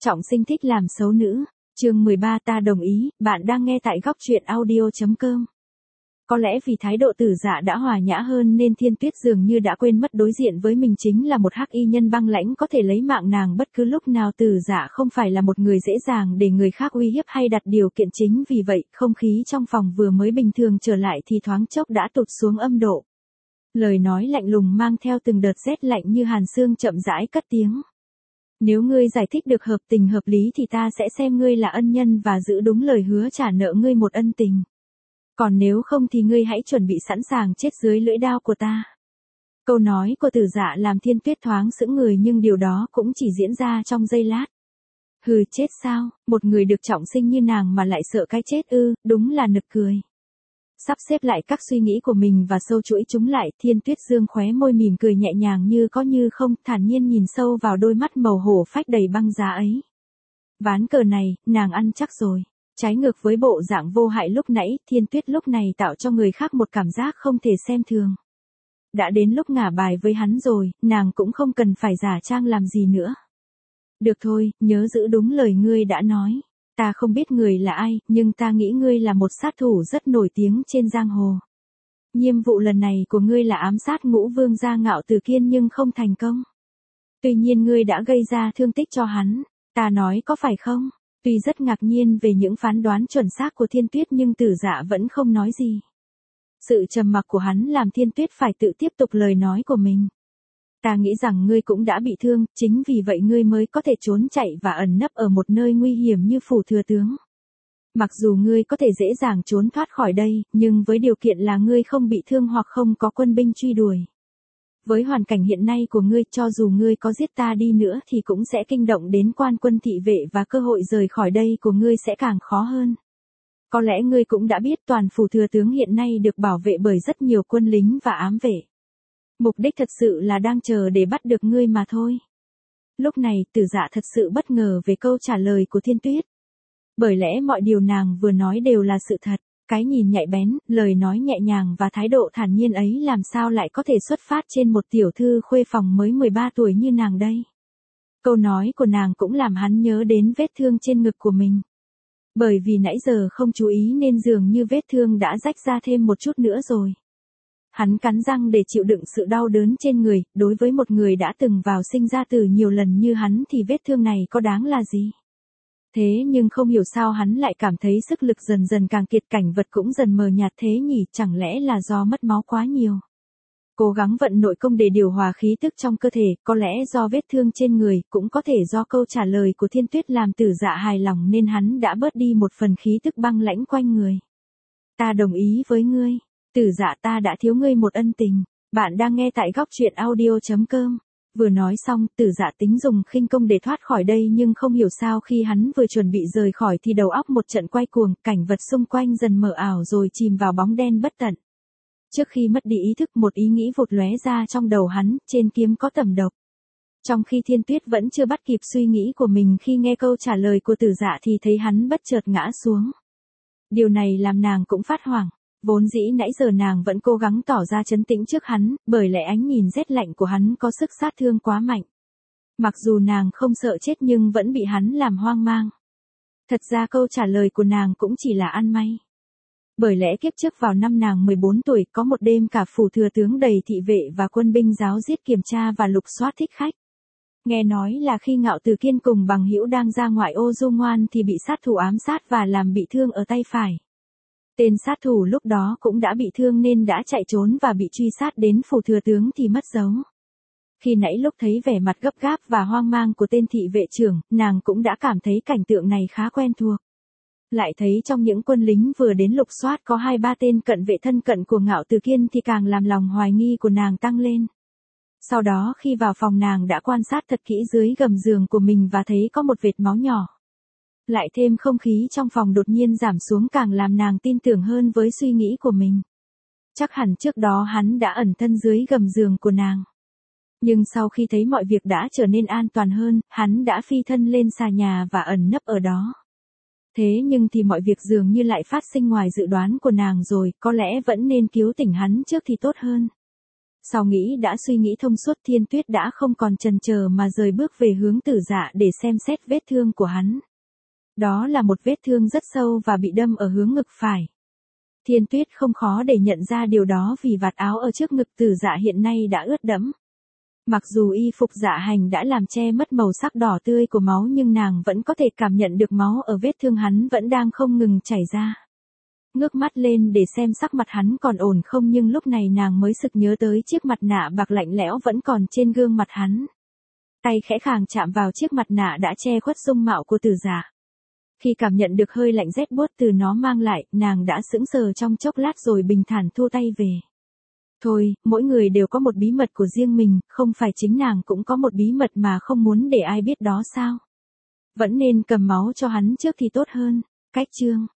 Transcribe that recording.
Trọng sinh thích làm xấu nữ. Chương 13 ta đồng ý, bạn đang nghe tại góc truyện audio.com. Có lẽ vì thái độ Tử Dạ đã hòa nhã hơn nên Thiên Tuyết dường như đã quên mất đối diện với mình chính là một hắc y nhân băng lãnh có thể lấy mạng nàng bất cứ lúc nào. Tử Dạ không phải là một người dễ dàng để người khác uy hiếp hay đặt điều kiện, chính vì vậy không khí trong phòng vừa mới bình thường trở lại thì thoáng chốc đã tụt xuống âm độ. Lời nói lạnh lùng mang theo từng đợt rét lạnh như hàn xương chậm rãi cất tiếng. Nếu ngươi giải thích được hợp tình hợp lý thì ta sẽ xem ngươi là ân nhân và giữ đúng lời hứa trả nợ ngươi một ân tình. Còn nếu không thì ngươi hãy chuẩn bị sẵn sàng chết dưới lưỡi đao của ta. Câu nói của Tử Dạ làm Thiên Tuyết thoáng sững người, nhưng điều đó cũng chỉ diễn ra trong giây lát. Hừ, chết sao, một người được trọng sinh như nàng mà lại sợ cái chết ư, đúng là nực cười. Sắp xếp lại các suy nghĩ của mình và sâu chuỗi chúng lại, Thiên Tuyết dương khóe môi mỉm cười nhẹ nhàng như có như không, thản nhiên nhìn sâu vào đôi mắt màu hổ phách đầy băng giá ấy. Ván cờ này, nàng ăn chắc rồi. Trái ngược với bộ dạng vô hại lúc nãy, Thiên Tuyết lúc này tạo cho người khác một cảm giác không thể xem thường. Đã đến lúc ngả bài với hắn rồi, nàng cũng không cần phải giả trang làm gì nữa. Được thôi, nhớ giữ đúng lời ngươi đã nói. Ta không biết người là ai, nhưng ta nghĩ ngươi là một sát thủ rất nổi tiếng trên giang hồ. Nhiệm vụ lần này của ngươi là ám sát Ngũ Vương gia Ngạo Từ Kiên nhưng không thành công. Tuy nhiên ngươi đã gây ra thương tích cho hắn, ta nói có phải không? Tuy rất ngạc nhiên về những phán đoán chuẩn xác của Thiên Tuyết nhưng Tử Dạ vẫn không nói gì. Sự trầm mặc của hắn làm Thiên Tuyết phải tự tiếp tục lời nói của mình. Ta nghĩ rằng ngươi cũng đã bị thương, chính vì vậy ngươi mới có thể trốn chạy và ẩn nấp ở một nơi nguy hiểm như phủ thừa tướng. Mặc dù ngươi có thể dễ dàng trốn thoát khỏi đây, nhưng với điều kiện là ngươi không bị thương hoặc không có quân binh truy đuổi. Với hoàn cảnh hiện nay của ngươi, cho dù ngươi có giết ta đi nữa thì cũng sẽ kinh động đến quan quân thị vệ và cơ hội rời khỏi đây của ngươi sẽ càng khó hơn. Có lẽ ngươi cũng đã biết toàn phủ thừa tướng hiện nay được bảo vệ bởi rất nhiều quân lính và ám vệ. Mục đích thật sự là đang chờ để bắt được ngươi mà thôi. Lúc này, Tử Dạ thật sự bất ngờ về câu trả lời của Thiên Tuyết. Bởi lẽ mọi điều nàng vừa nói đều là sự thật. Cái nhìn nhạy bén, lời nói nhẹ nhàng và thái độ thản nhiên ấy làm sao lại có thể xuất phát trên một tiểu thư khuê phòng mới 13 tuổi như nàng đây. Câu nói của nàng cũng làm hắn nhớ đến vết thương trên ngực của mình. Bởi vì nãy giờ không chú ý nên dường như vết thương đã rách ra thêm một chút nữa rồi. Hắn cắn răng để chịu đựng sự đau đớn trên người, đối với một người đã từng vào sinh ra tử nhiều lần như hắn thì vết thương này có đáng là gì. Thế nhưng không hiểu sao hắn lại cảm thấy sức lực dần dần càng kiệt, cảnh vật cũng dần mờ nhạt thế nhỉ, chẳng lẽ là do mất máu quá nhiều. Cố gắng vận nội công để điều hòa khí tức trong cơ thể, có lẽ do vết thương trên người, cũng có thể do câu trả lời của Thiên Tuyết làm Tử Dạ hài lòng nên hắn đã bớt đi một phần khí tức băng lãnh quanh người. Ta đồng ý với ngươi, Tử Dạ, ta đã thiếu ngươi một ân tình. Bạn đang nghe tại góc truyện audio.com. Vừa nói xong, Tử Dạ tính dùng khinh công để thoát khỏi đây nhưng không hiểu sao khi hắn vừa chuẩn bị rời khỏi thì đầu óc một trận quay cuồng, cảnh vật xung quanh dần mờ ảo rồi chìm vào bóng đen bất tận. Trước khi mất đi ý thức, một ý nghĩ vụt lóe ra trong đầu hắn, trên kiếm có tẩm độc. Trong khi Thiên Tuyết vẫn chưa bắt kịp suy nghĩ của mình khi nghe câu trả lời của Tử Dạ thì thấy hắn bất chợt ngã xuống. Điều này làm nàng cũng phát hoảng. Vốn dĩ nãy giờ nàng vẫn cố gắng tỏ ra trấn tĩnh trước hắn, bởi lẽ ánh nhìn rét lạnh của hắn có sức sát thương quá mạnh. Mặc dù nàng không sợ chết nhưng vẫn bị hắn làm hoang mang. Thật ra câu trả lời của nàng cũng chỉ là ăn may. Bởi lẽ kiếp trước vào năm nàng 14 tuổi có một đêm cả phủ thừa tướng đầy thị vệ và quân binh giáo giết kiểm tra và lục soát thích khách. Nghe nói là khi Ngạo Từ Kiên cùng bằng hữu đang ra ngoại ô du ngoan thì bị sát thủ ám sát và làm bị thương ở tay phải. Tên sát thủ lúc đó cũng đã bị thương nên đã chạy trốn và bị truy sát đến phủ thừa tướng thì mất dấu. Khi nãy lúc thấy vẻ mặt gấp gáp và hoang mang của tên thị vệ trưởng, nàng cũng đã cảm thấy cảnh tượng này khá quen thuộc. Lại thấy trong những quân lính vừa đến lục soát có 2-3 tên cận vệ thân cận của Ngạo Từ Kiên thì càng làm lòng hoài nghi của nàng tăng lên. Sau đó khi vào phòng nàng đã quan sát thật kỹ dưới gầm giường của mình và thấy có một vệt máu nhỏ. Lại thêm không khí trong phòng đột nhiên giảm xuống càng làm nàng tin tưởng hơn với suy nghĩ của mình. Chắc hẳn trước đó hắn đã ẩn thân dưới gầm giường của nàng. Nhưng sau khi thấy mọi việc đã trở nên an toàn hơn, hắn đã phi thân lên xà nhà và ẩn nấp ở đó. Thế nhưng thì mọi việc dường như lại phát sinh ngoài dự đoán của nàng rồi, có lẽ vẫn nên cứu tỉnh hắn trước thì tốt hơn. Sau đã suy nghĩ thông suốt, Thiên Tuyết đã không còn chần chờ mà rời bước về hướng Tử Dạ để xem xét vết thương của hắn. Đó là một vết thương rất sâu và bị đâm ở hướng ngực phải. Thiên Tuyết không khó để nhận ra điều đó vì vạt áo ở trước ngực Tử Dạ hiện nay đã ướt đẫm. Mặc dù y phục Dạ Hành đã làm che mất màu sắc đỏ tươi của máu nhưng nàng vẫn có thể cảm nhận được máu ở vết thương hắn vẫn đang không ngừng chảy ra. Ngước mắt lên để xem sắc mặt hắn còn ổn không, nhưng lúc này nàng mới sực nhớ tới chiếc mặt nạ bạc lạnh lẽo vẫn còn trên gương mặt hắn. Tay khẽ khàng chạm vào chiếc mặt nạ đã che khuất dung mạo của Tử Dạ. Khi cảm nhận được hơi lạnh rét buốt từ nó mang lại, nàng đã sững sờ trong chốc lát rồi bình thản thu tay về. Thôi, mỗi người đều có một bí mật của riêng mình, không phải chính nàng cũng có một bí mật mà không muốn để ai biết đó sao? Vẫn nên cầm máu cho hắn trước thì tốt hơn. Cách chương